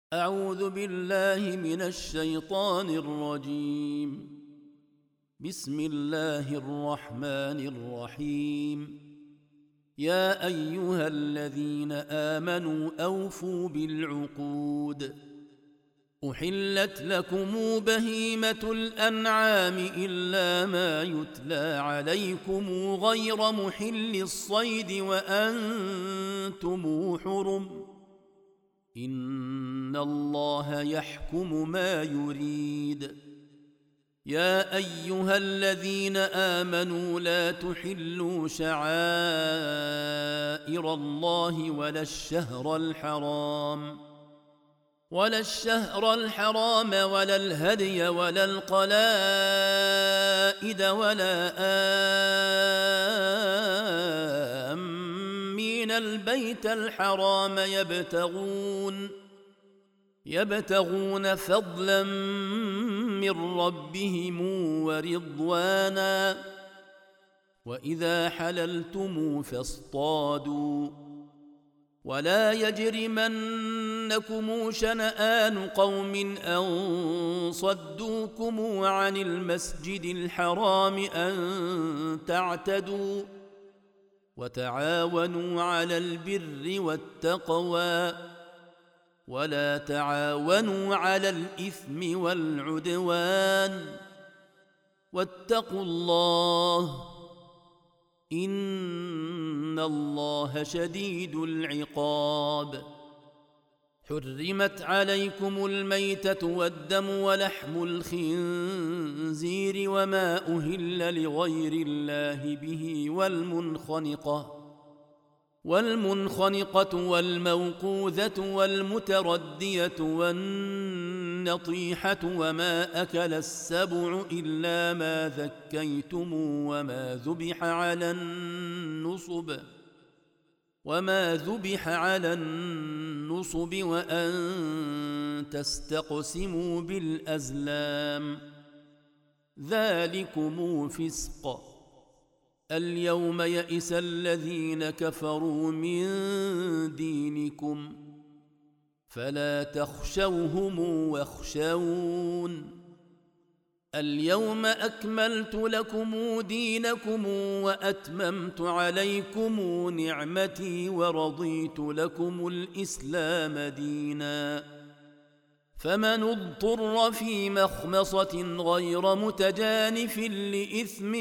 أعوذ بالله من الشيطان الرجيم. بسم الله الرحمن الرحيم. يا أيها الذين آمنوا أوفوا بالعقود. أحلت لكم بهيمة الأنعام إلا ما يتلى عليكم غير محل الصيد وأنتم حرم. إن الله يحكم ما يريد. يا أيها الذين آمنوا لا تحلوا شعائر الله ولا الشهر الحرام ولا الهدي ولا القلائد ولا آمين البيت الحرام يبتغون فضلا من ربهم ورضوانا. وإذا حللتم فاصطادوا ولا يجرمنكم شنآن قوم أن صدوكم عن المسجد الحرام أن تعتدوا. وتعاونوا على البر والتقوى ولا تعاونوا على الإثم والعدوان. واتقوا الله إن الله شديد العقاب. حرمت عليكم الميتة والدم ولحم الخنزير وما أهل لغير الله به والمنخنقة والموقوذة والمتردية والنطيحة وما أكل السبع إلا ما ذكيتم وما ذبح على النصب وأن تستقسموا بالأزلام ذلكم فسق. اليوم يئس الذين كفروا من دينكم فلا تخشوهم واخشون. اليوم أكملت لكم دينكم وأتممت عليكم نعمتي ورضيت لكم الإسلام دينا. فمن اضطر في مخمصة غير متجانف لإثم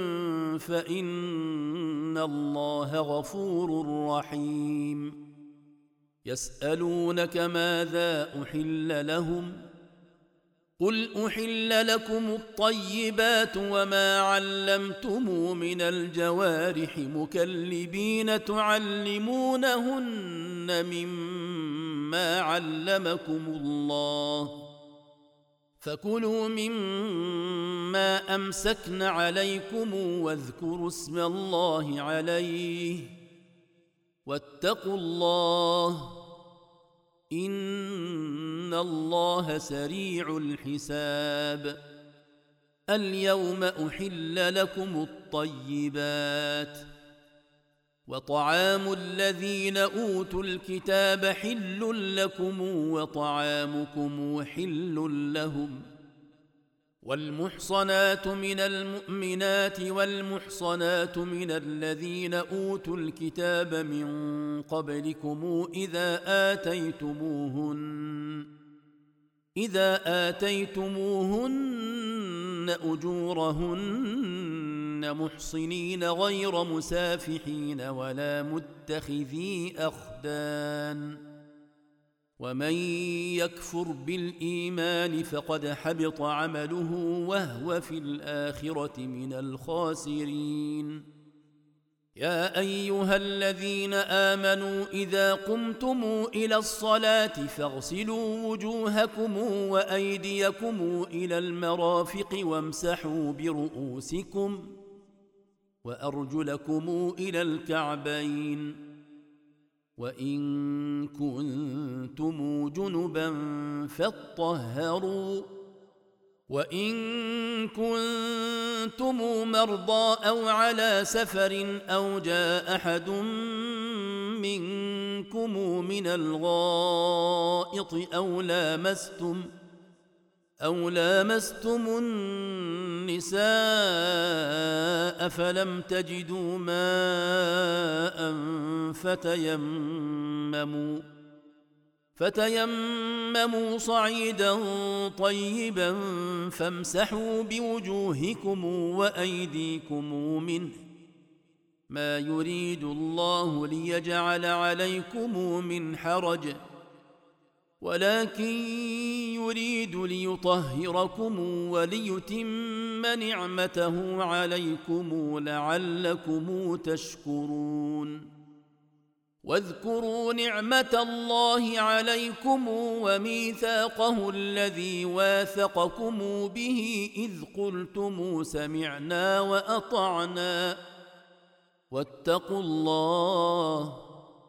فإن الله غفور رحيم. يسألونك ماذا أحل لهم قل أحل لكم الطيبات وما علمتم من الجوارح مكلبين تعلمونهن مما علمكم الله فكلوا مما أمسكن عليكم واذكروا اسم الله عليه واتقوا الله إن الله سريع الحساب. اليوم أحل لكم الطيبات وطعام الذين أوتوا الكتاب حل لكم وطعامكم حل لهم. والمحصنات من المؤمنات والمحصنات من الذين أوتوا الكتاب من قبلكم إذا آتيتموهن أجورهن محصنين غير مسافحين ولا متخذي أخدان. ومن يكفر بالإيمان فقد حبط عمله وهو في الآخرة من الخاسرين. يا أيها الذين آمنوا إذا قمتم إلى الصلاة فاغسلوا وجوهكم وأيديكم إلى المرافق وامسحوا برؤوسكم وأرجلكم إلى الكعبين. وإن كنتم جنبا فاطهروا وإن كنتم مرضى أو على سفر أو جاء أحد منكم من الغائط الغائط أو لامستم النساء فلم تجدوا ماء فتيمموا صعيدا طيبا فامسحوا بوجوهكم وأيديكم منه ما يريد الله ليجعل عليكم من حرج ولكن يريد ليطهركم وليتم نعمته عليكم لعلكم تشكرون واذكروا نعمة الله عليكم وميثاقه الذي واثقكم به إذ قلتم سمعنا وأطعنا واتقوا الله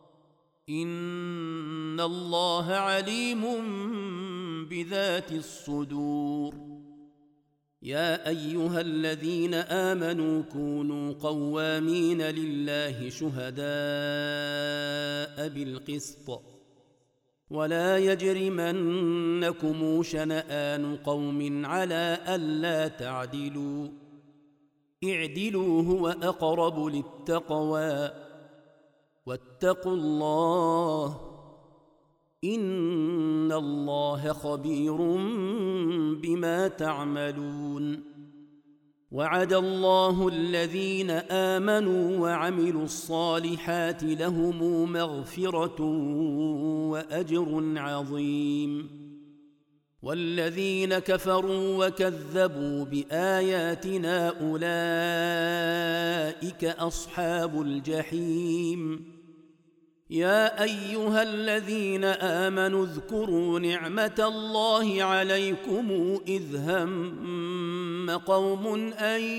إن الله عليم بذات الصدور يا أيها الذين آمنوا كونوا قوامين لله شهداء بالقسط ولا يجرمنكم شنآن قوم على ألا تعدلوا اعدلوا هو أقرب للتقوى واتقوا الله إن الله خبير بما تعملون وعد الله الذين آمنوا وعملوا الصالحات لهم مغفرة وأجر عظيم والذين كفروا وكذبوا بآياتنا أولئك أصحاب الجحيم يا أيها الذين آمنوا اذكروا نعمة الله عليكم إذ هم قوم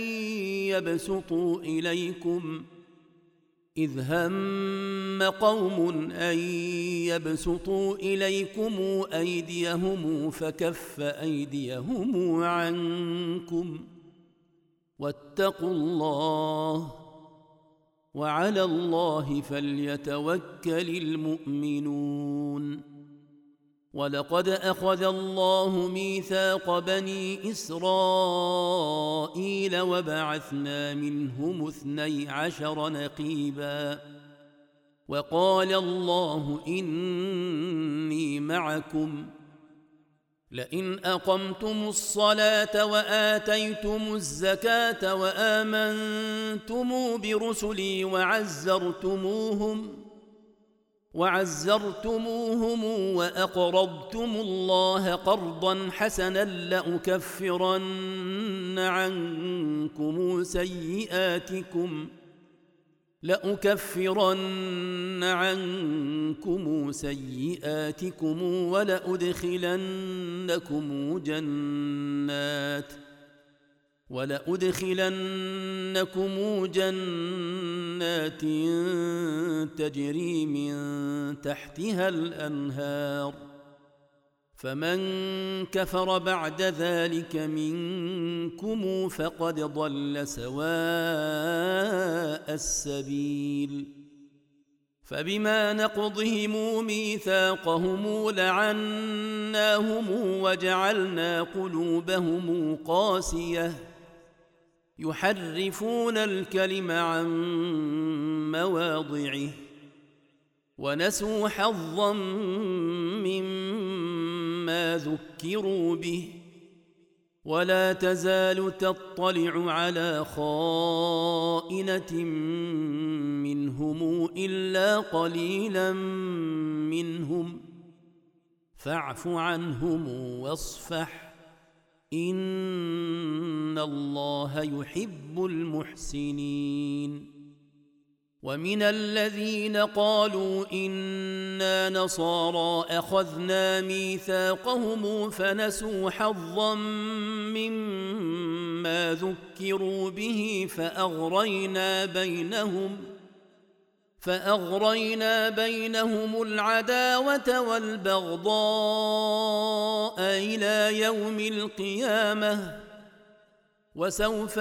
أن يبسطوا إليكم أيديهم فكف أيديهم عنكم واتقوا الله وعلى الله فليتوكل المؤمنون ولقد أخذ الله ميثاق بني إسرائيل وبعثنا منهم 12 نقيبا وقال الله إني معكم لئن أقمتم الصلاة وآتيتم الزكاة وآمنتم برسلي وعزرتموهم وأقرضتم الله قرضا حسنا لأكفرن عنكم سيئاتكم ولأدخلنكم جنات تجري من تحتها الأنهار فمن كفر بعد ذلك منكم فقد ضل سواء السبيل فبما نقضهم ميثاقهم لعناهم وجعلنا قلوبهم قاسية يحرفون الكلم عن مواضعه ونسوا حظا مما ذكروا به ولا تزال تطلع على خائنة منهم إلا قليلا منهم فاعف عنهم واصفح إن الله يحب المحسنين ومن الذين قالوا إنا نصارى أخذنا ميثاقهم فنسوا حظا مما ذكروا به فأغرينا بينهم العداوة والبغضاء إلى يوم القيامة وسوف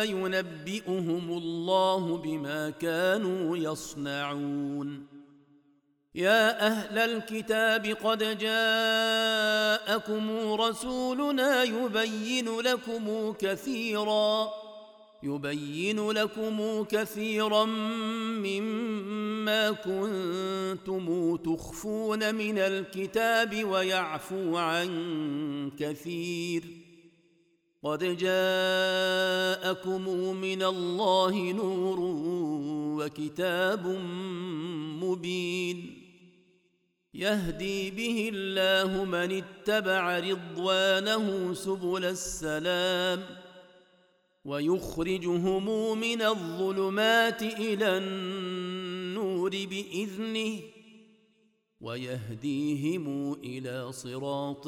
ينبئهم الله بما كانوا يصنعون يا أهل الكتاب قد جاءكم رسولنا يبين لكم كثيرا مما كنتم تخفون من الكتاب ويعفو عن كثير. قد جاءكم من الله نور وكتاب مبين يهدي به الله من اتبع رضوانه سبل السلام ويخرجهم من الظلمات إلى النور بإذنه ويهديهم إلى صراط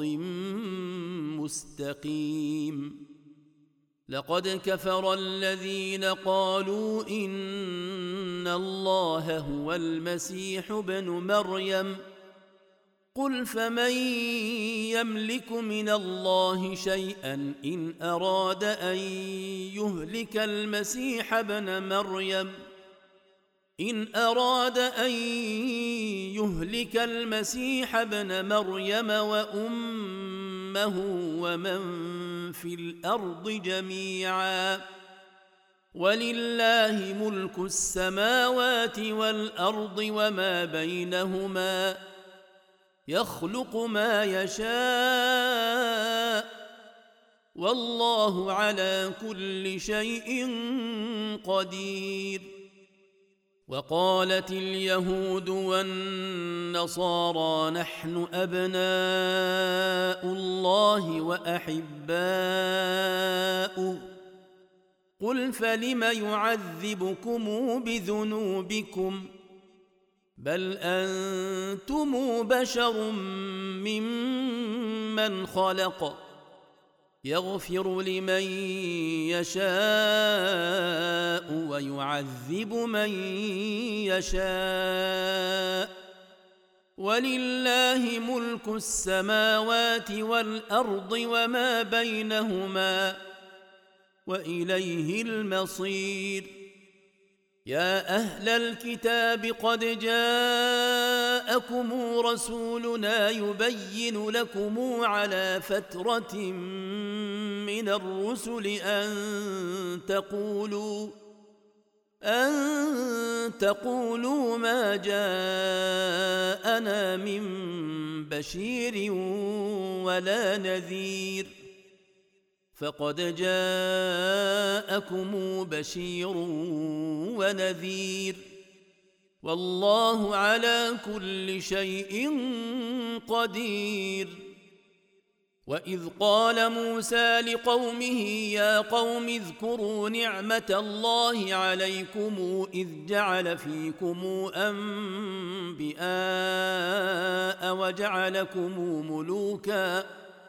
مستقيم. لقد كفر الذين قالوا إن الله هو المسيح ابن مريم قل فمن يملك من الله شيئا إن أراد أن يهلك المسيح ابن مريم وأمه ومن في الأرض جميعا ولله ملك السماوات والأرض وما بينهما يخلق ما يشاء والله على كل شيء قدير. وقالت اليهود والنصارى نحن أبناء الله وأحباؤه قل فلم يعذبكم بذنوبكم بل أنتم بشر ممن خلق يغفر لمن يشاء ويعذب من يشاء ولله ملك السماوات والأرض وما بينهما وإليه المصير. يا أهل الكتاب قد جاءكم رسولنا يبين لكم على فترة من الرسل أن تقولوا ما جاءنا من بشير ولا نذير فقد جاءكم بشير ونذير والله على كل شيء قدير. وإذ قال موسى لقومه يا قوم اذكروا نعمة الله عليكم إذ جعل فيكم أنبياء وجعلكم ملوكا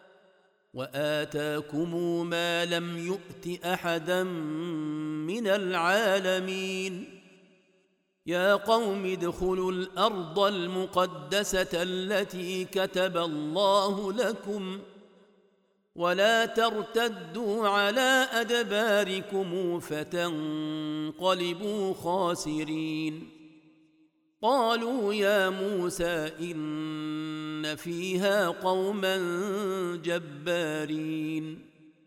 وآتاكم ما لم يؤت أحدا من العالمين. يا قوم ادخلوا الأرض المقدسة التي كتب الله لكم ولا ترتدوا على أدباركم فتنقلبوا خاسرين. قالوا يا موسى إن فيها قوما جبارين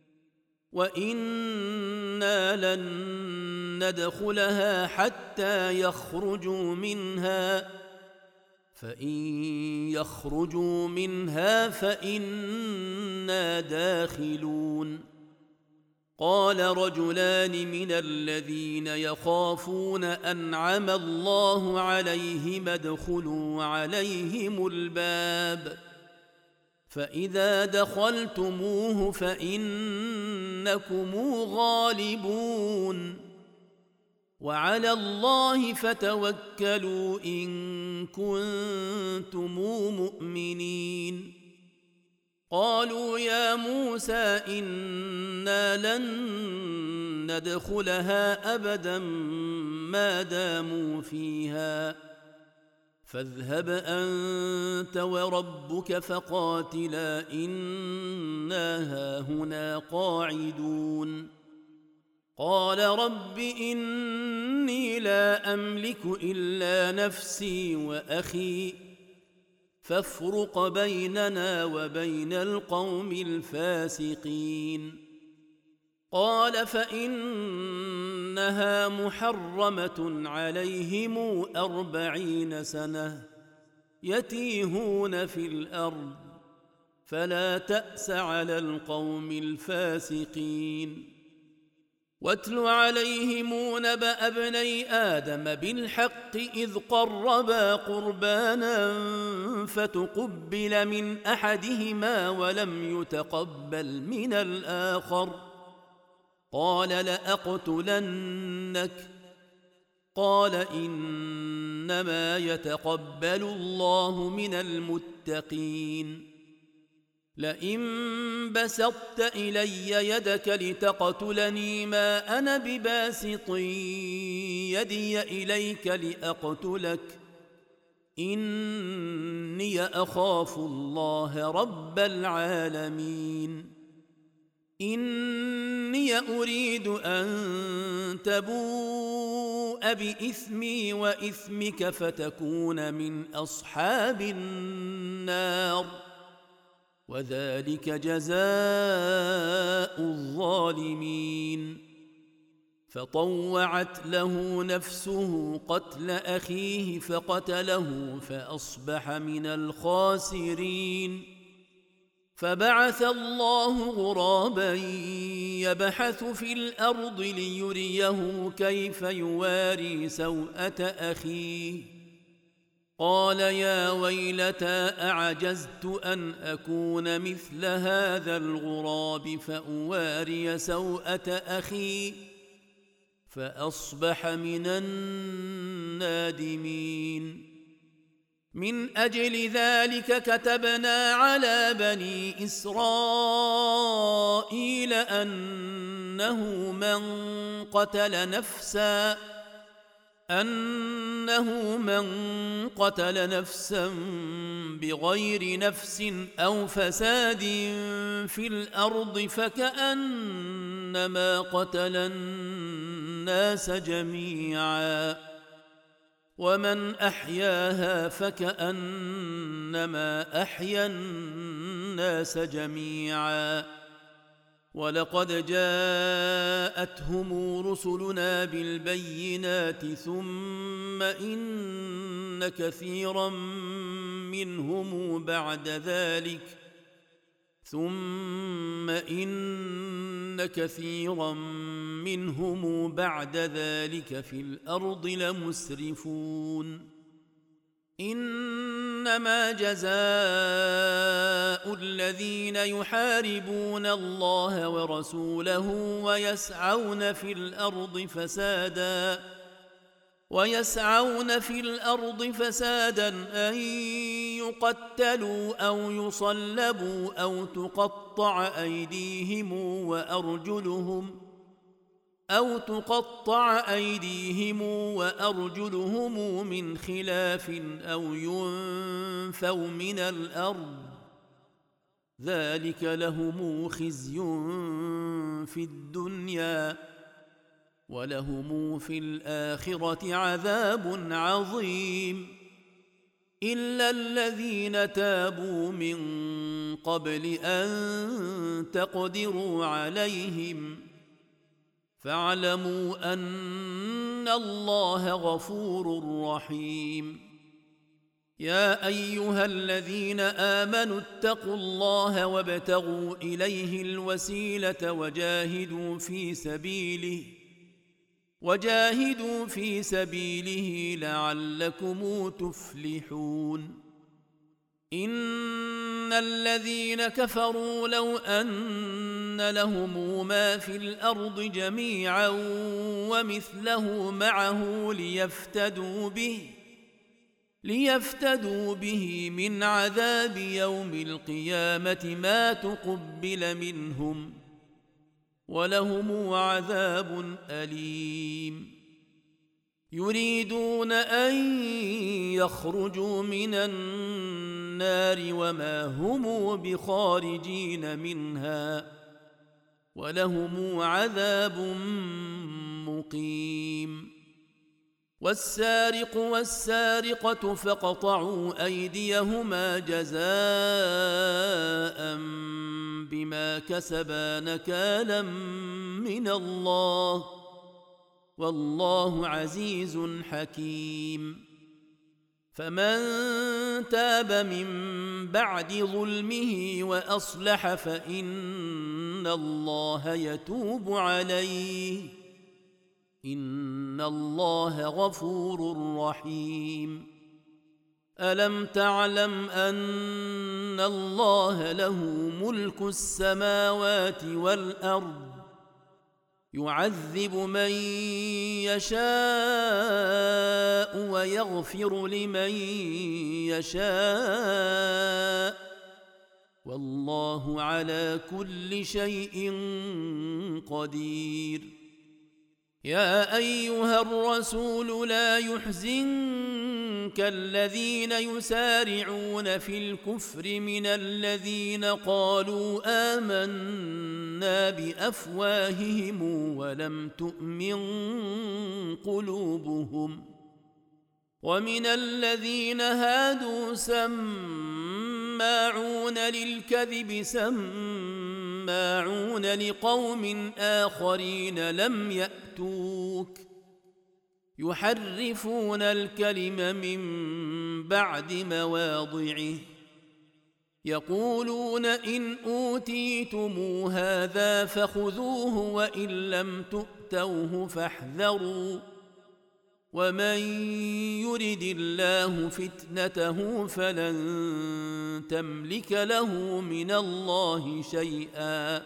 وإنا لن ندخلها حتى يخرجوا منها فإن يخرجوا منها فإنا داخلون. قال رجلان من الذين يخافون أنعم الله عليهم ادخلوا عليهم الباب فإذا دخلتموه فإنكم غالبون وعلى الله فتوكلوا إن كنتم مؤمنين. قالوا يا موسى إنا لن ندخلها أبدا ما داموا فيها فاذهب أنت وربك فقاتلا إنا هاهنا قاعدون. قال رب إني لا أملك إلا نفسي وأخي فافرق بيننا وبين القوم الفاسقين. قال فإنها محرمة عليهم 40 سنة يتيهون في الأرض فلا تأس على القوم الفاسقين. واتل عليهم نبأ ابني آدم بالحق إذ قربا قربانا فتقبل من أحدهما ولم يتقبل من الآخر قال لأقتلنك قال إنما يتقبل الله من المتقين. لئن بسطت إلي يدك لتقتلني ما أنا بباسط يدي إليك لأقتلك إني أخاف الله رب العالمين. إني أريد أن تبوء بإثمي وإثمك فتكون من أصحاب النار وذلك جزاء الظالمين. فطوعت له نفسه قتل أخيه فقتله فأصبح من الخاسرين. فبعث الله غرابا يبحث في الأرض ليريه كيف يواري سوءة أخيه قال يا ويلتى أعجزت أن أكون مثل هذا الغراب فأواري سوءة أخي فأصبح من النادمين. من أجل ذلك كتبنا على بني إسرائيل أنه من قتل نفسا بغير نفس أو فساد في الأرض فكأنما قتل الناس جميعا ومن أحياها فكأنما أحيا الناس جميعا. ولقد جاءتهم رسلنا بالبينات ثم إن كثيرا منهم بعد ذلك في الأرض لمسرفون. إنما جزاء الذين يحاربون الله ورسوله ويسعون في الأرض فسادا أن يقتلوا أو يصلبوا أو تقطع أيديهم وأرجلهم من خلاف أو ينفوا من الأرض ذلك لهم خزي في الدنيا ولهم في الآخرة عذاب عظيم. إلا الذين تابوا من قبل أن تقدروا عليهم فاعلموا أن الله غفور رحيم. يا أيها الذين آمنوا اتقوا الله وابتغوا إليه الوسيلة وجاهدوا في سبيله لعلكم تفلحون. إن الذين كفروا لو أن لهم ما في الأرض جميعا ومثله معه ليفتدوا به من عذاب يوم القيامة ما تقبل منهم ولهم عذاب أليم. يريدون أن يخرجوا من النار وما هم بخارجين منها ولهم عذاب مقيم. والسارق والسارقة فاقطعوا أيديهما جزاء بما كسبا نكالا من الله والله عزيز حكيم. فمن تاب من بعد ظلمه وأصلح فإن الله يتوب عليه إن الله غفور رحيم. ألم تعلم أن الله له ملك السماوات والأرض يعذب من يشاء ويغفر لمن يشاء والله على كل شيء قدير. يا أيها الرسول لا يحزنك الذين يسارعون في الكفر من الذين قالوا آمنا بأفواههم ولم تؤمن قلوبهم ومن الذين هادوا سماعون للكذب سماعون لقوم آخرين لم يأتوك يحرفون الكلم من بعد مواضعه يقولون إن أوتيتم هذا فخذوه وإن لم تؤتوه فاحذروا ومن يرد الله فتنته فلن تملك له من الله شيئا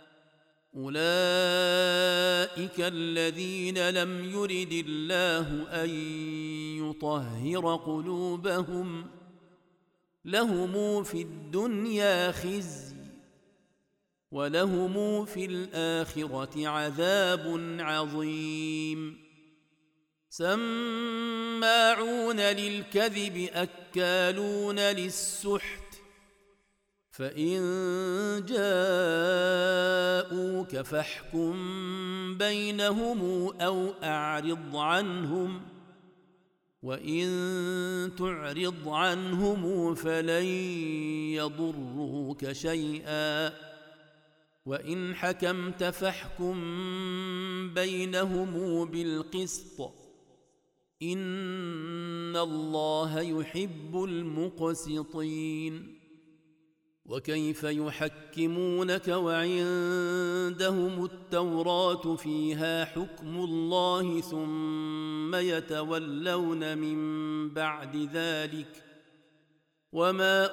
أولئك الذين لم يرد الله أن يطهر قلوبهم لهم في الدنيا خزي ولهم في الآخرة عذاب عظيم. سماعون للكذب أكالون للسحت فإن جاءوك فاحكم بينهم أو أعرض عنهم وإن تعرض عنهم فلن يضروك شيئا وإن حكمت فاحكم بينهم بالقسط إن الله يحب المقسطين. وكيف يحكمونك وعندهم التوراة فيها حكم الله ثم يتولون من بعد ذلك وما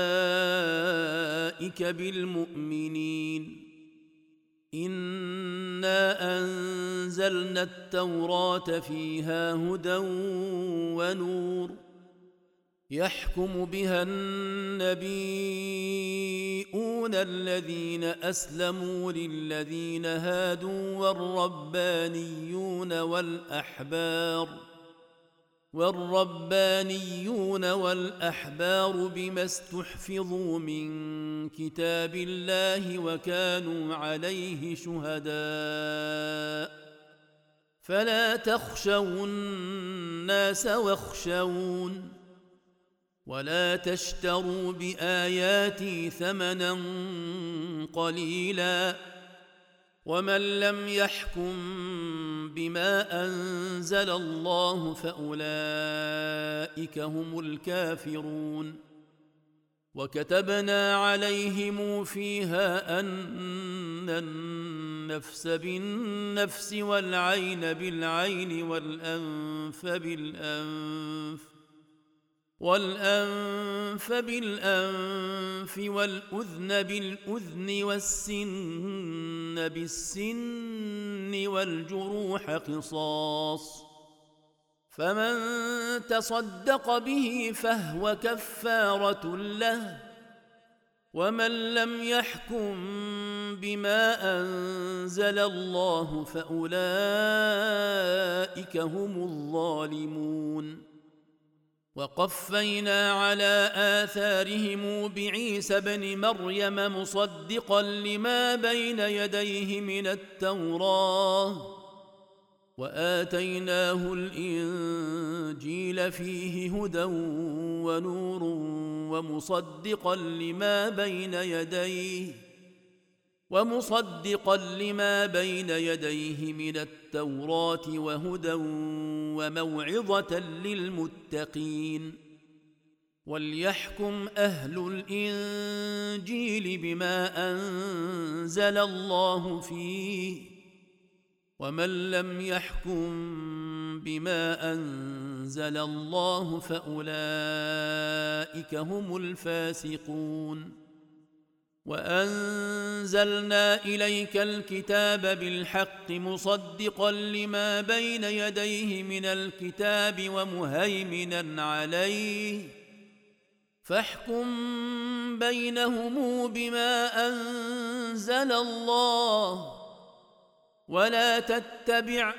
أولئك بالمؤمنين. إنا أنزلنا التوراة فيها هدى ونور يحكم بها النبيون الذين أسلموا للذين هادوا والربانيون والأحبار بما استحفظوا من كتاب الله وكانوا عليه شهداء فلا تخشوا الناس واخشون ولا تشتروا بآياتي ثمنا قليلا ومن لم يحكم بما أنزل الله فأولئك هم الكافرون. وكتبنا عليهم فيها أن النفس بالنفس والعين بالعين والأنف بالأنف والأذن بالأذن والسن بالسن والجروح قصاص فمن تصدق به فهو كفارة له ومن لم يحكم بما أنزل الله فأولئك هم الظالمون. وقفينا على آثارهم بعيسى بن مريم مصدقا لما بين يديه من التوراة وآتيناه الإنجيل فيه هدى ونور ومصدقا لما بين يديه من التوراة وهدى وموعظة للمتقين. وليحكم أهل الإنجيل بما أنزل الله فيه، ومن لم يحكم بما أنزل الله فأولئك هم الفاسقون. وأنزلنا إليك الكتاب بالحق مصدقا لما بين يديه من الكتاب ومهيمنا عليه، فاحكم بينهم بما أنزل الله، ولا تتبع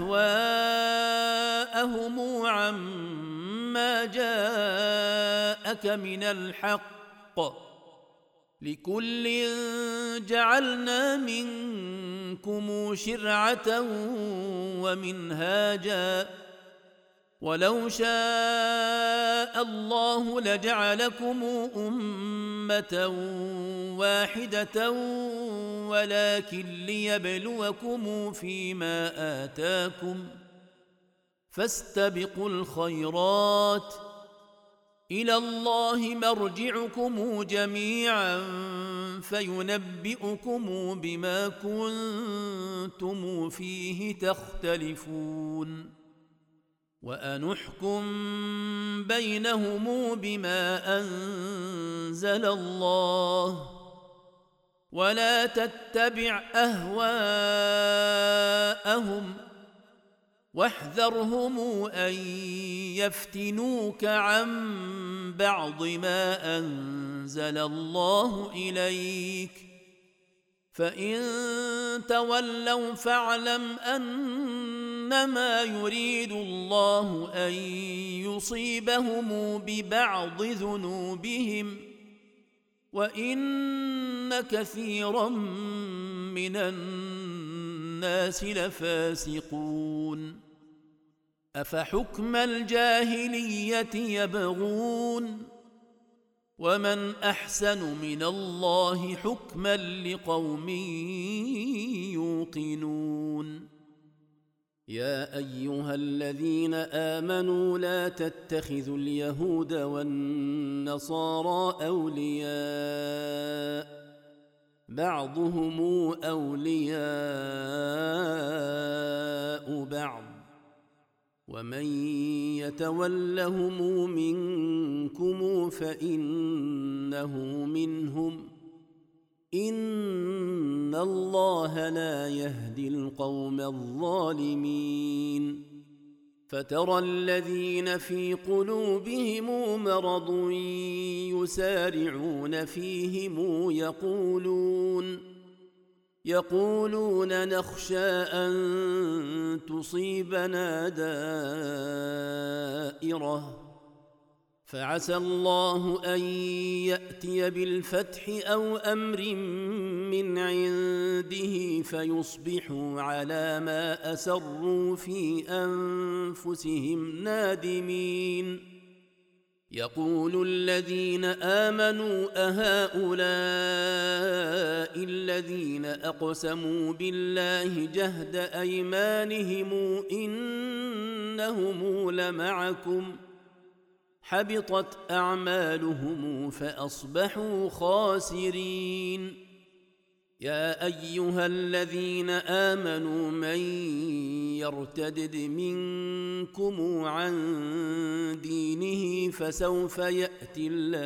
أهواءهم عما جاءك من الحق، لكل جعلنا منكم شرعة ومنهاجا، ولو شاء الله لجعلكم أمة واحدة ولكن ليبلوكم فيما آتاكم، فاستبقوا الخيرات، إلى الله مرجعكم جميعا فينبئكم بما كنتم فيه تختلفون. وأنحكم بينهم بما أنزل الله، ولا تتبع أهواءهم، واحذرهم أن يفتنوك عن بعض ما أنزل الله إليك، فإن تولوا فاعلم أنما يريد الله أن يصيبهم ببعض ذنوبهم، وإن كثيرا من الناس لفاسقون. أفحكم الجاهلية يبغون، ومن أحسن من الله حكما لقوم يوقنون. يا أيها الذين آمنوا لا تتخذوا اليهود والنصارى أولياء، بعضهم أولياء بعض، ومن يتولهم منكم فإنه منهم، إن الله لا يهدي القوم الظالمين. فترى الذين في قلوبهم مرض يسارعون فيهم يقولون نخشى أن تصيبنا دائرة، فعسى الله أن يأتي بالفتح أو أمر من عنده فيصبحوا على ما أسروا في أنفسهم نادمين. يقول الذين آمنوا أهؤلاء الذين أقسموا بالله جهد أيمانهم إنهم لمعكم، حبطت أعمالهم فأصبحوا خاسرين. يا أيها الذين آمنوا من يرتدد منكم عن دينه فسوف يأتي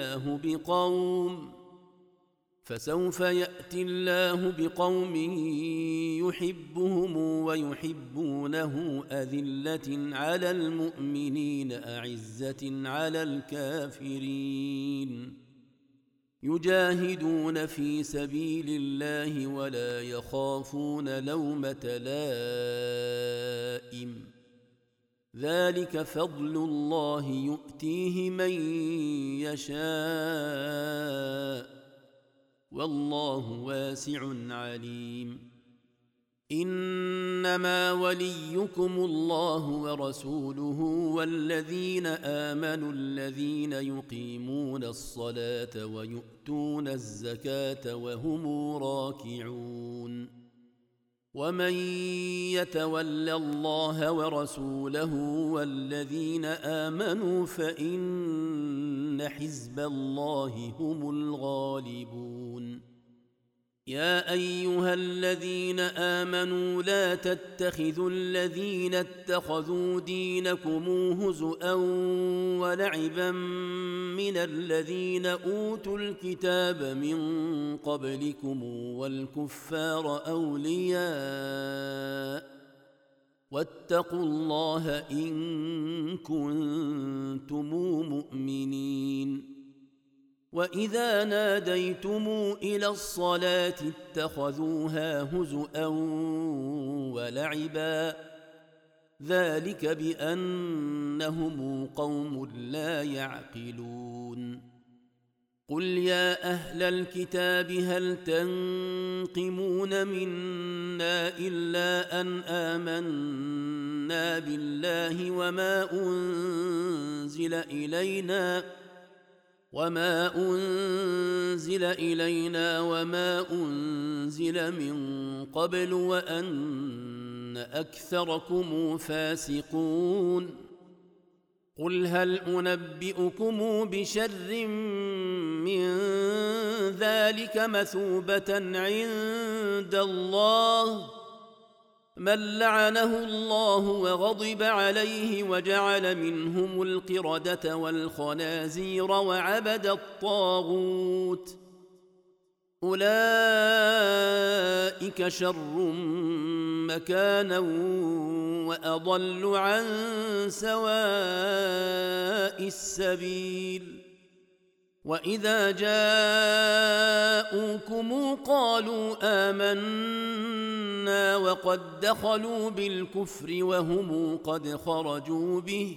الله بقوم يحبهم ويحبونه أذلة على المؤمنين أعزة على الكافرين، يجاهدون في سبيل الله ولا يخافون لومة لائم، ذلك فضل الله يؤتيه من يشاء، والله واسع عليم. إنما وليكم الله ورسوله والذين آمنوا الذين يقيمون الصلاة ويؤتون الزكاة وهم راكعون ومن يتول الله ورسوله والذين آمنوا فإن حزب الله هم الغالبون يا أيها الذين آمنوا لا تتخذوا الذين اتخذوا دينكم هزؤا ولعبا من الذين أوتوا الكتاب من قبلكم والكفار أولياء واتقوا الله إن كنتم مؤمنين وإذا ناديتم إلى الصلاة اتخذوها هزؤا ولعبا ذلك بأنهم قوم لا يعقلون قل يا أهل الكتاب هل تنقمون منا إلا أن آمنا بالله وما أنزل إلينا وما أنزل من قبل وأن أكثركم فاسقون قل هل أنبئكم بشر من ذلك مثوبة عند الله من لعنه الله وغضب عليه وجعل منهم القردة والخنازير وعبد الطاغوت أولئك شر مكانا وأضل عن سواء السبيل وإذا جاءوكم قالوا آمنا وقد دخلوا بالكفر وهم قد خرجوا به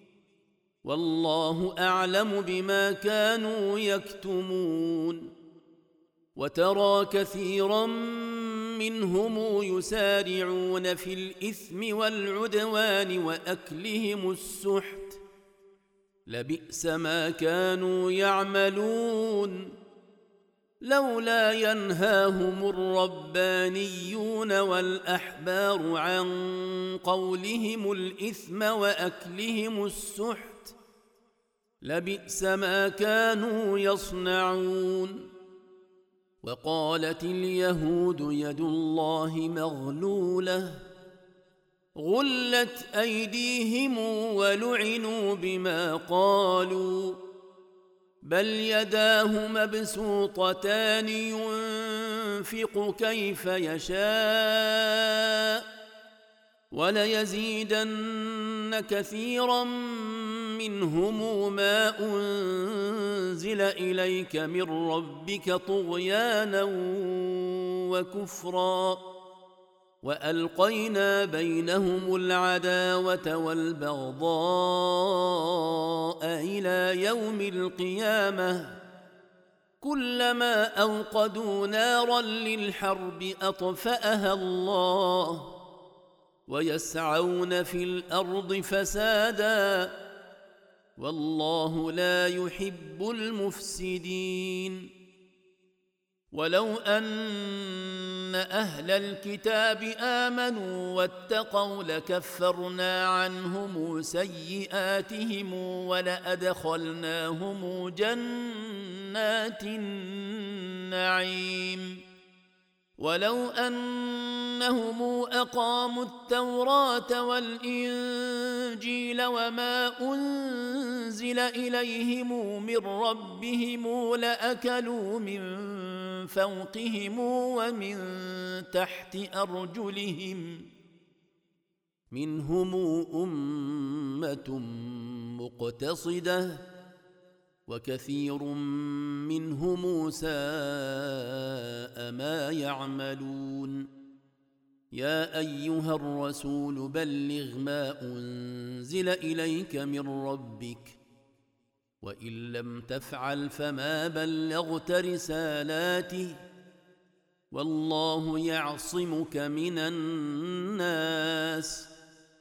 والله أعلم بما كانوا يكتمون وترى كثيرا منهم يسارعون في الإثم والعدوان وأكلهم السحت لبئس ما كانوا يعملون لولا ينهاهم الربانيون والأحبار عن قولهم الإثم وأكلهم السحت لبئس ما كانوا يصنعون وقالت اليهود يد الله مغلولة غلت أيديهم ولعنوا بما قالوا بل يداه مبسوطتان ينفق كيف يشاء وليزيدن كثيرا منهم ما أنزل إليك من ربك طغيانا وكفرا وألقينا بينهم العداوة والبغضاء إلى يوم القيامة كلما أوقدوا نارا للحرب أطفأها الله ويسعون في الأرض فسادا والله لا يحب المفسدين ولو أن أهل الكتاب آمنوا واتقوا لكفرنا عنهم سيئاتهم ولأدخلناهم جنات النعيم ولو أنهم أقاموا التوراة والإنجيل وما أنزل إليهم من ربهم لأكلوا من فوقهم ومن تحت أرجلهم منهم أمة مقتصدة وكثير منهم ساء ما يعملون يا أيها الرسول بلغ ما أنزل إليك من ربك وإن لم تفعل فما بلغت رسالاته والله يعصمك من الناس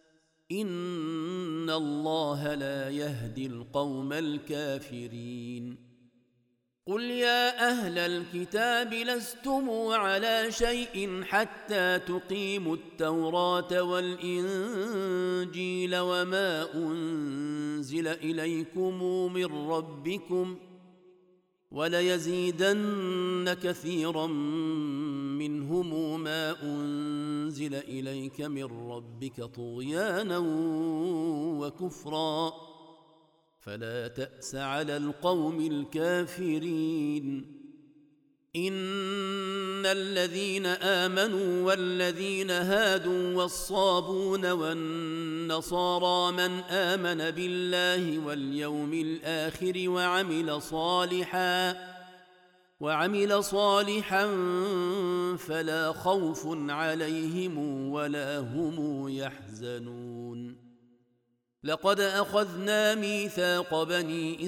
إن الله لا يهدي القوم الكافرين قل يا أهل الكتاب لستم على شيء حتى تقيموا التوراة والإنجيل وما أنزل إليكم من ربكم وليزيدن كثيرا منهم ما أنزل إليك من ربك طغيانا وكفرا فلا تأس على القوم الكافرين إن الذين آمنوا والذين هادوا والصابون والنصارى من آمن بالله واليوم الآخر وعمل صالحا فلا خوف عليهم ولا هم يحزنون لقد أخذنا ميثاق بني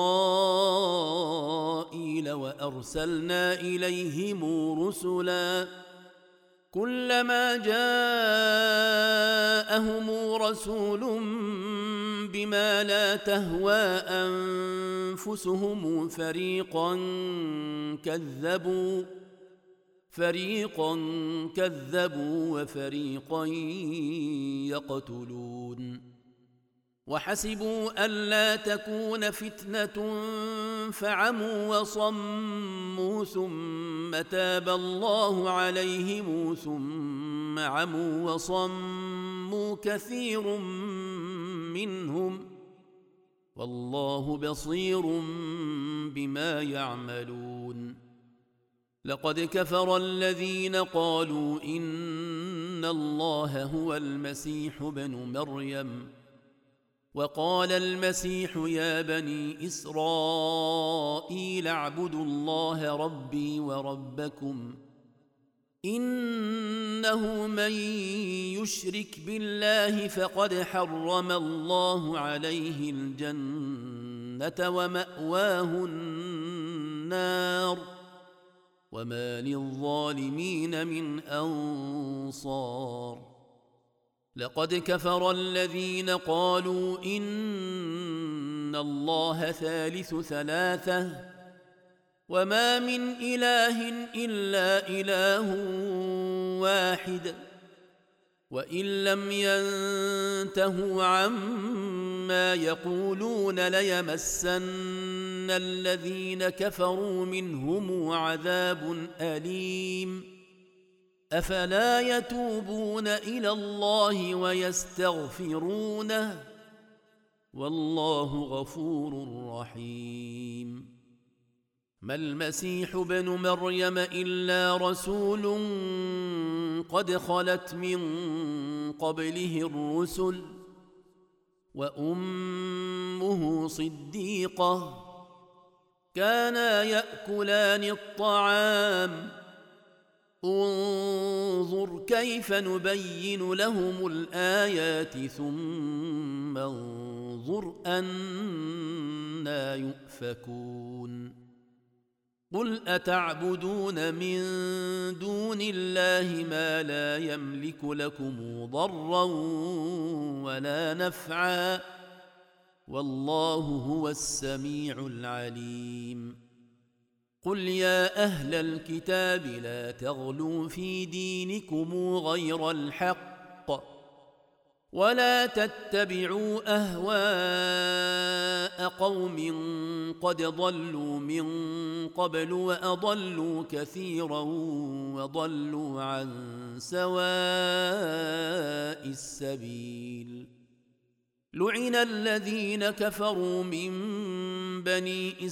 إسرائيل وأرسلنا إليهم رسلا كلما جاءهم رسول بما لا تهوى أنفسهم فريقا كذبوا وفريقا يقتلون وحسبوا ألا تكون فتنة فعموا وصموا ثم تاب الله عليهم ثم عموا وصموا كثير منهم والله بصير بما يعملون لقد كفر الذين قالوا إن الله هو المسيح ابن مريم وقال المسيح يا بني إسرائيل اعبدوا الله ربي وربكم إنه من يشرك بالله فقد حرم الله عليه الجنة ومأواه النار وما للظالمين من أنصار لقد كفر الذين قالوا إن الله ثالث ثلاثة وما من إله إلا إله واحد وإن لم ينتهوا عما يقولون ليمسن الذين كفروا منهم عذاب أليم أفلا يتوبون إلى الله ويستغفرونه والله غفور رحيم ما المسيح ابن مريم إلا رسول قد خلت من قبله الرسل وأمه صديقة كانا يأكلان الطعام انظر كيف نبين لهم الآيات ثم انظر أنى يؤفكون قل أتعبدون من دون الله ما لا يملك لكم ضرا ولا نفعا والله هو السميع العليم قل يا أهل الكتاب لا تغلوا في دينكم غير الحق ولا تتبعوا أهواء قوم قد ضلوا من قبل وأضلوا كثيرا وضلوا عن سواء السبيل لعن الذين كفروا من بني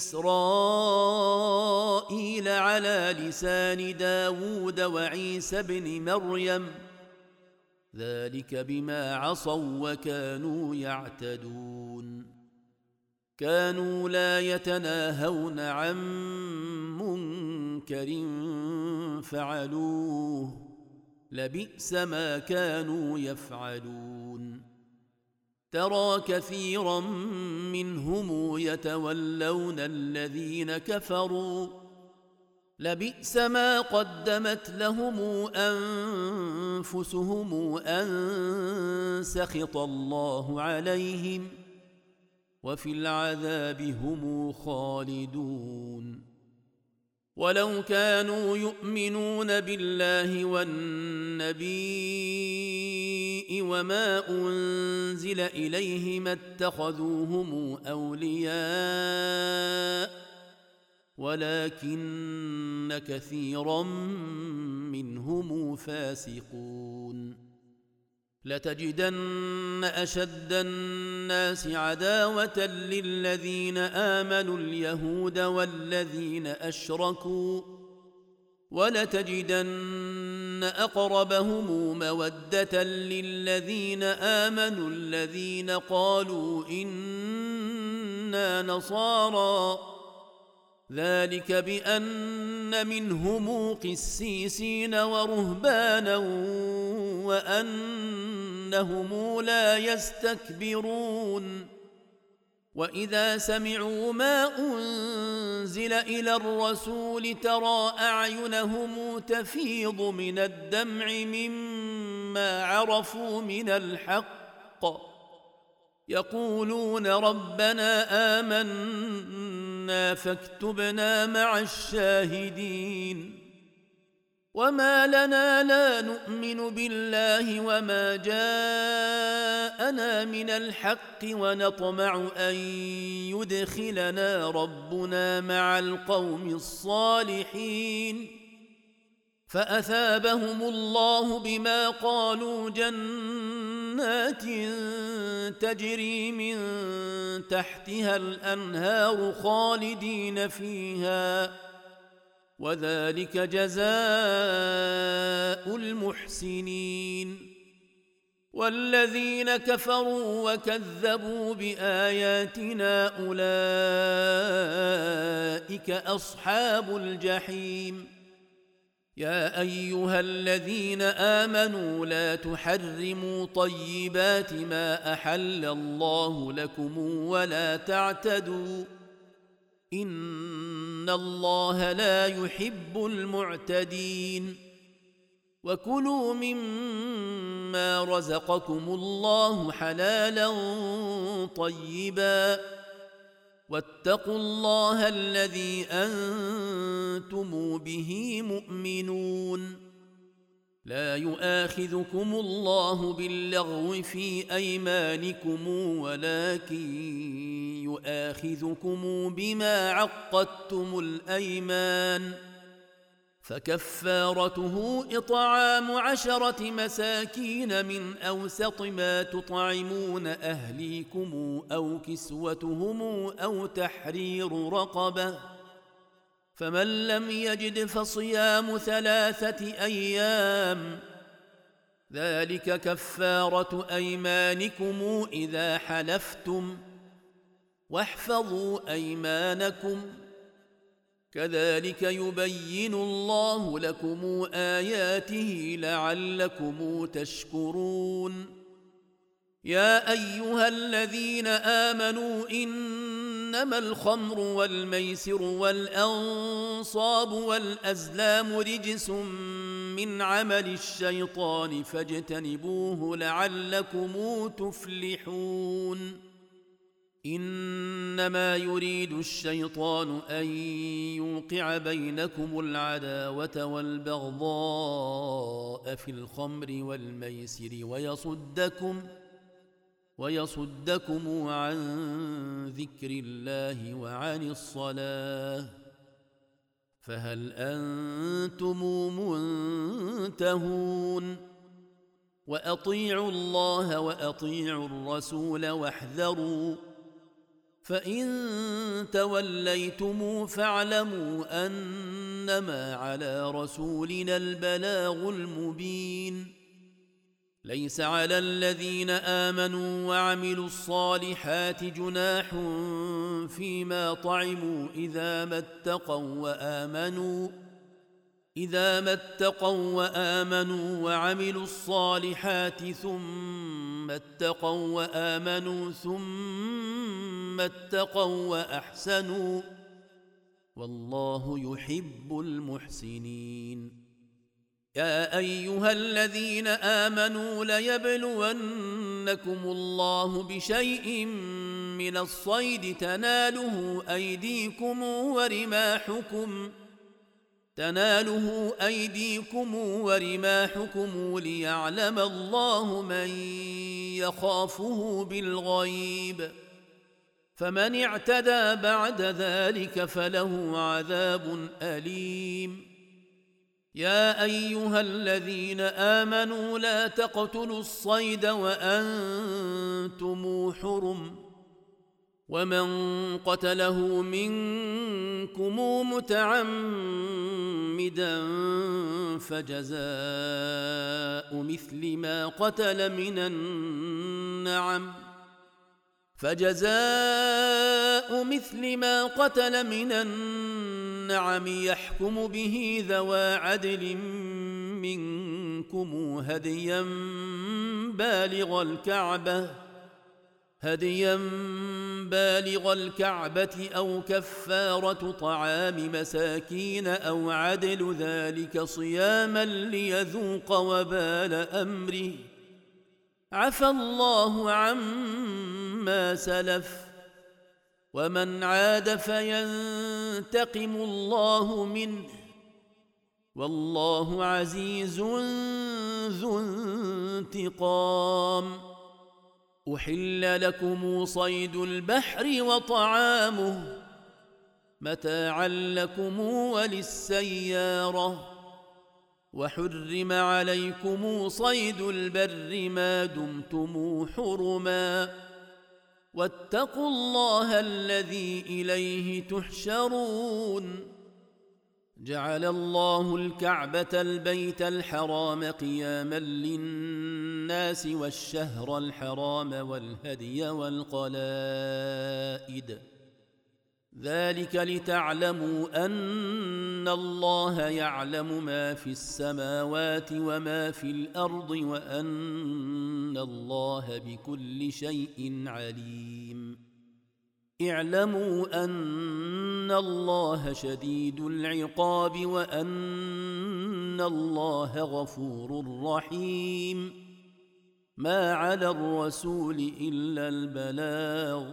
إسرائيل على لسان داود وعيسى بن مريم ذلك بما عصوا وكانوا يعتدون كانوا لا يتناهون عن منكر فعلوه لبئس ما كانوا يفعلون ترى كثيرا منهم يتولون الذين كفروا لبئس ما قدمت لهم أنفسهم أن سخط الله عليهم وفي العذاب هم خالدون. ولو كانوا يؤمنون بالله والنبي وما أنزل إليه ما اتخذوهم أولياء ولكن كثيرا منهم فاسقون. لتجدن أشد الناس عداوة للذين آمنوا اليهود والذين أشركوا ولتجدن أقربهم مودة للذين آمنوا الذين قالوا إنا نصارى ذلك بأن منهم قسيسين ورهبانا وأنهم لا يستكبرون. وإذا سمعوا ما أنزل إلى الرسول ترى أعينهم تفيض من الدمع مما عرفوا من الحق يقولون ربنا آمنا فاكتبنا مع الشاهدين. وما لنا لا نؤمن بالله وما جاءنا من الحق ونطمع أن يدخلنا ربنا مع القوم الصالحين فأثابهم الله بما قالوا جنات تجري من تحتها الأنهار خالدين فيها وذلك جزاء المحسنين. والذين كفروا وكذبوا بآياتنا أولئك أصحاب الجحيم. يا أيها الذين آمنوا لا تحرموا طيبات ما أحل الله لكم ولا تعتدوا إن الله لا يحب المعتدين. وكلوا مما رزقكم الله حلالا طيبا واتقوا الله الذي أنتم به مؤمنون. لا يؤاخذكم الله باللغو في أيمانكم ولكن يؤاخذكم بما عقدتم الأيمان فكفارته إطعام 10 مساكين من أوسط ما تطعمون أهليكم أو كسوتهم أو تحرير رقبة فمن لم يجد فصيام 3 أيام ذلك كفارة أيمانكم إذا حلفتم واحفظوا أيمانكم كذلك يبين الله لكم آياته لعلكم تشكرون. يا أيها الذين آمنوا إنما الخمر والميسر والأنصاب والأزلام رجس من عمل الشيطان فاجتنبوه لعلكم تفلحون. إنما يريد الشيطان أن يوقع بينكم العداوة والبغضاء في الخمر والميسر ويصدكم عن ذكر الله وعن الصلاة فهل أنتم منتهون. وأطيعوا الله وأطيعوا الرسول واحذروا فإن توليتم فاعلموا أنما على رسولنا البلاغ المبين. ليس على الذين آمنوا وعملوا الصالحات جناح فيما طعموا إذا ما اتقوا وآمنوا وعملوا الصالحات ثم اتقوا وآمنوا ثم اتقوا وأحسنوا والله يحب المحسنين. يا أيها الذين آمنوا ليبلونكم الله بشيء من الصيد تناله أيديكم ورماحكم ليعلم الله من يخافه بالغيب، فمن اعتدى بعد ذلك فله عذاب أليم. يا أيها الذين آمنوا لا تقتلوا الصيد وأنتم حرم، ومن قتله منكم متعمدا فجزاء مثل ما قتل من النعم يحكم به ذوى عدل منكم هديا بالغ الكعبة أو كفارة طعام مساكين أو عدل ذلك صياما ليذوق وبال أمره، عفى الله عما سلف، ومن عاد فينتقم الله منه، والله عزيز ذو انتقام. أحل لكم صيد البحر وطعامه متاعا لكم وللسيارة، وحرم عليكم صيد البر ما دمتم حرما، واتقوا الله الذي إليه تحشرون. جعل الله الكعبة البيت الحرام قياما للناس والشهر الحرام والهدي والقلائد، ذلك لتعلموا أن الله يعلم ما في السماوات وما في الأرض وأن الله بكل شيء عليم. اعلموا أن الله شديد العقاب وأن الله غفور رحيم. ما على الرسول إلا البلاغ،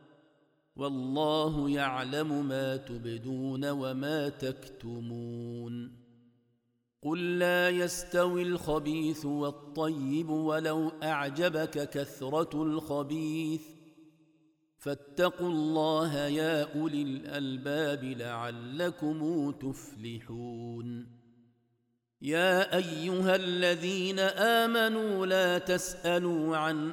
والله يعلم ما تبدون وما تكتمون. قل لا يستوي الخبيث والطيب ولو أعجبك كثرة الخبيث، فاتقوا الله يا أولي الألباب لعلكم تفلحون. يا أيها الذين آمنوا لا تسألوا عن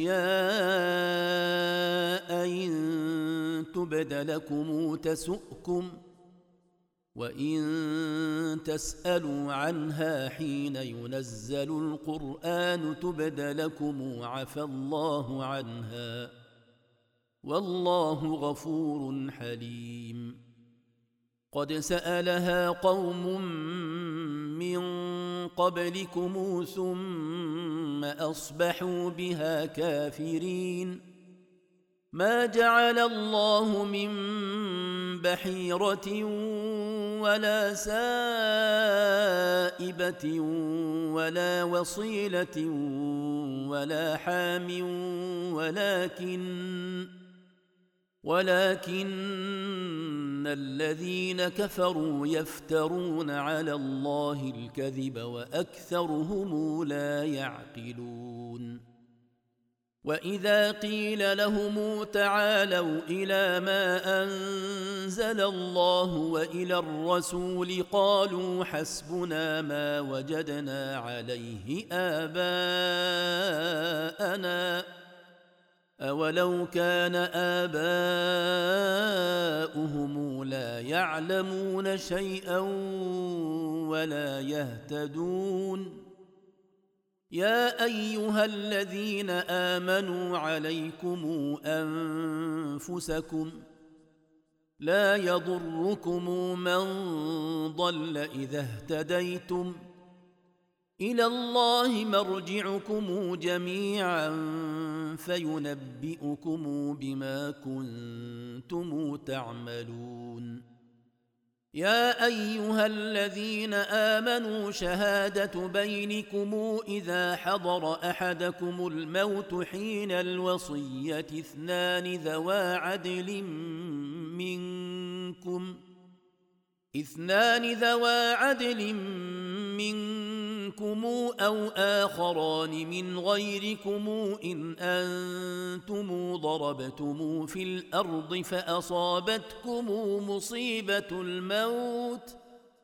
أشياء إن تبد لكم تسؤكم، وإن تسألوا عنها حين ينزل القرآن تبد لكم عفى الله عنها، والله غفور حليم. قد سألها قوم من قبلكم ثم أصبحوا بها كافرين. ما جعل الله من بحيرة ولا سائبة ولا وصيلة ولا حام ولكن الذين كفروا يفترون على الله الكذب وأكثرهم لا يعقلون. وإذا قيل لهم تعالوا إلى ما أنزل الله وإلى الرسول قالوا حسبنا ما وجدنا عليه آباءنا، أولو كان آباؤهم لا يعلمون شيئا ولا يهتدون. يا أيها الذين آمنوا عليكم أنفسكم، لا يضركم من ضل إذا اهتديتم، إلى الله مرجعكم جميعا فينبئكم بما كنتم تعملون. يا أيها الذين آمنوا شهادة بينكم إذا حضر أحدكم الموت حين الوصية اثنان ذوا عدل منكم أو آخران من غيركم إن أنتم ضربتم في الأرض فأصابتكم مصيبة الموت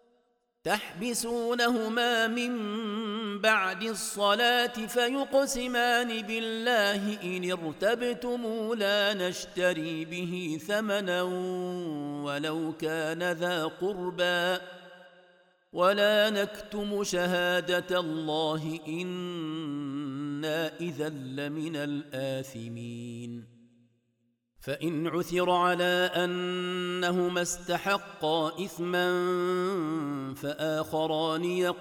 تحبسونهما من بعد الصلاة فيقسمان بالله إن ارتبتم لا نشتري به ثمنا ولو كان ذا قربى ولا نكتم شهادة الله إنا إذا لمن الآثمين فإن عثر على أنهما استحقا إثما فآخران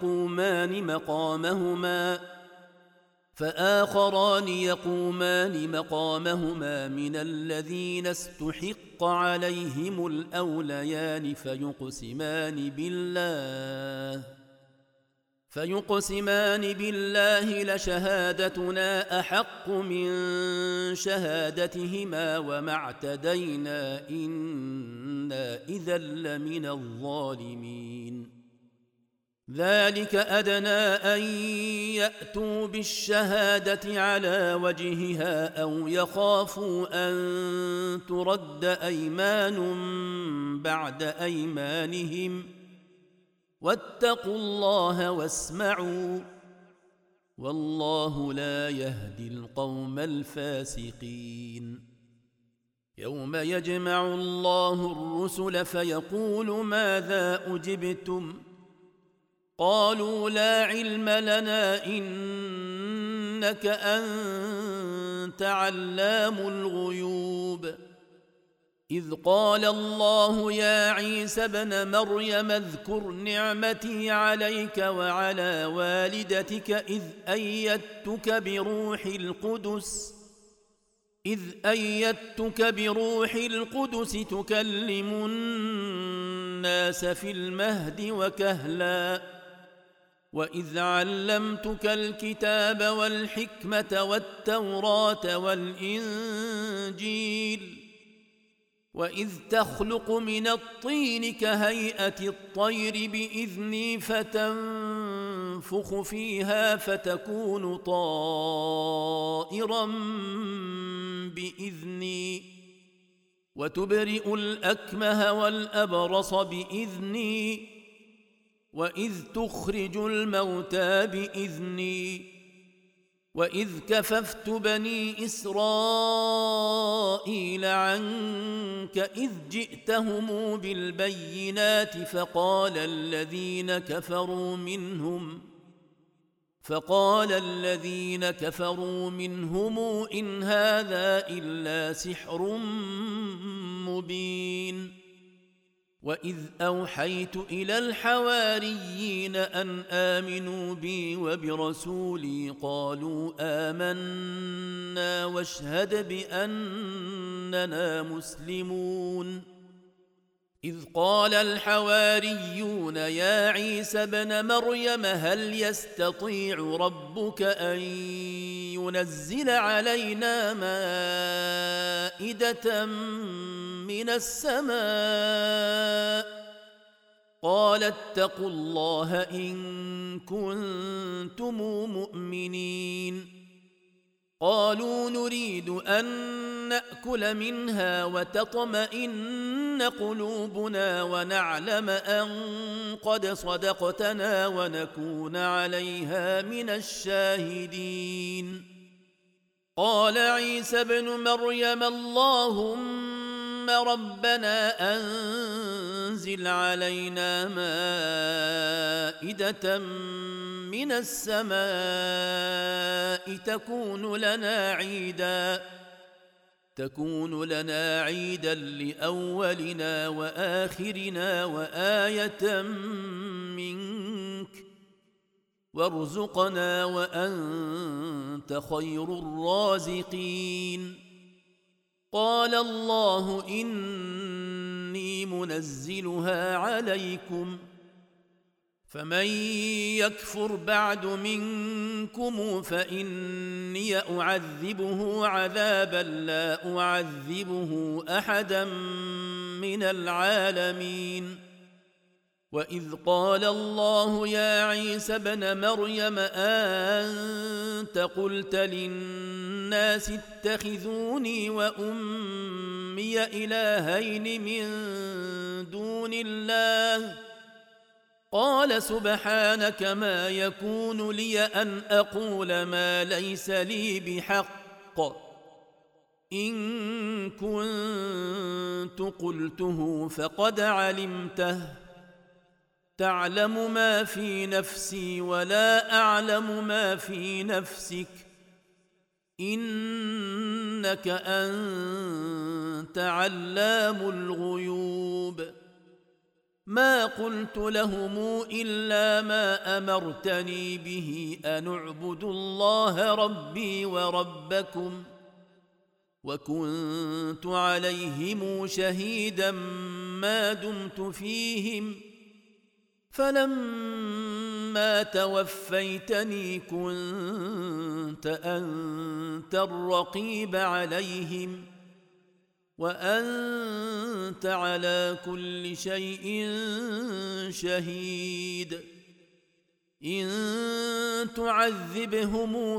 يقومان مقامهما من الذين استحق عليهم الأوليان فيقسمان بالله لشهادتنا أحق من شهادتهما وما اعتدينا إنا إذا لمن الظالمين ذلك أدنى أن يأتوا بالشهادة على وجهها أو يخافوا أن ترد أيمان بعد أيمانهم واتقوا الله واسمعوا والله لا يهدي القوم الفاسقين يوم يجمع الله الرسل فيقول ماذا أجبتم قالوا لا علم لنا إنك أنت علام الغيوب إذ قال الله يا عيسى ابن مريم اذكر نعمتي عليك وعلى والدتك إذ أيدتك بروح القدس تكلم الناس في المهد وكهلا وإذ علمتك الكتاب والحكمة والتوراة والإنجيل وإذ تخلق من الطين كهيئة الطير بإذني فتنفخ فيها فتكون طائرا بإذني وتبرئ الأكمه والأبرص بإذني وإذ تخرج الموتى بإذني وإذ كففت بني إسرائيل عنك إذ جئتهم بالبينات فقال الذين كفروا منهم إن هذا إلا سحر مبين وإذ أوحيت إلى الحواريين أن آمنوا بي وبرسولي قالوا آمنا واشهد بأننا مسلمون إذ قال الحواريون يا عيسى ابن مريم هل يستطيع ربك أن ينزل علينا مائدة من السماء قال اتقوا الله إن كنتم مؤمنين قالوا نريد أن نأكل منها وتطمئن قلوبنا ونعلم أن قد صدقتنا ونكون عليها من الشاهدين قال عيسى ابن مريم اللهم ربنا أنزل علينا مائدة من السماء تكون لنا عيدا لأولنا وآخرنا وآية منك وارزقنا وأنت خير الرازقين قال الله إن إني منزلها عليكم فمن يكفر بعد منكم فإني أعذبه عذابا لا أعذبه أحدا من العالمين. وإذ قال الله يا عيسى ابن مريم أنت قلت للناس اتخذوني وأمي إلهين من دون الله قال سبحانك ما يكون لي أن أقول ما ليس لي بحق إن كنت قلته فقد علمته تعلم ما في نفسي ولا أعلم ما في نفسك إنك أنت علام الغيوب. ما قلت لهم إلا ما أمرتني به أن اعبدوا الله ربي وربكم وكنت عليهم شهيدا ما دمت فيهم فلما توفيتني كنت أنت الرقيب عليهم وأنت على كل شيء شهيد. إن تعذبهم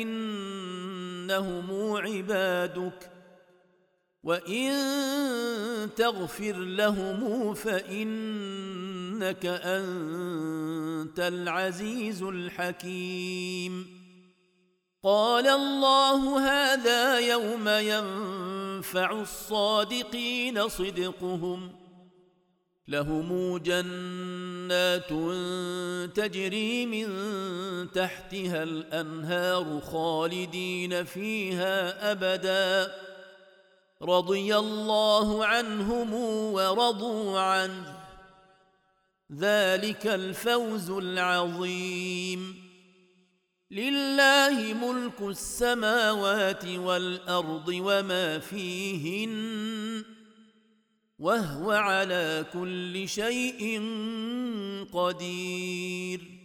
فإنهم عبادك وإن تغفر لهم فإنك أنت العزيز الحكيم. قال الله هذا يوم ينفع الصادقين صدقهم لهم جنات تجري من تحتها الأنهار خالدين فيها أبدا رضي الله عنهم ورضوا عنه ذلك الفوز العظيم. لله ملك السماوات والأرض وما فيهن وهو على كل شيء قدير.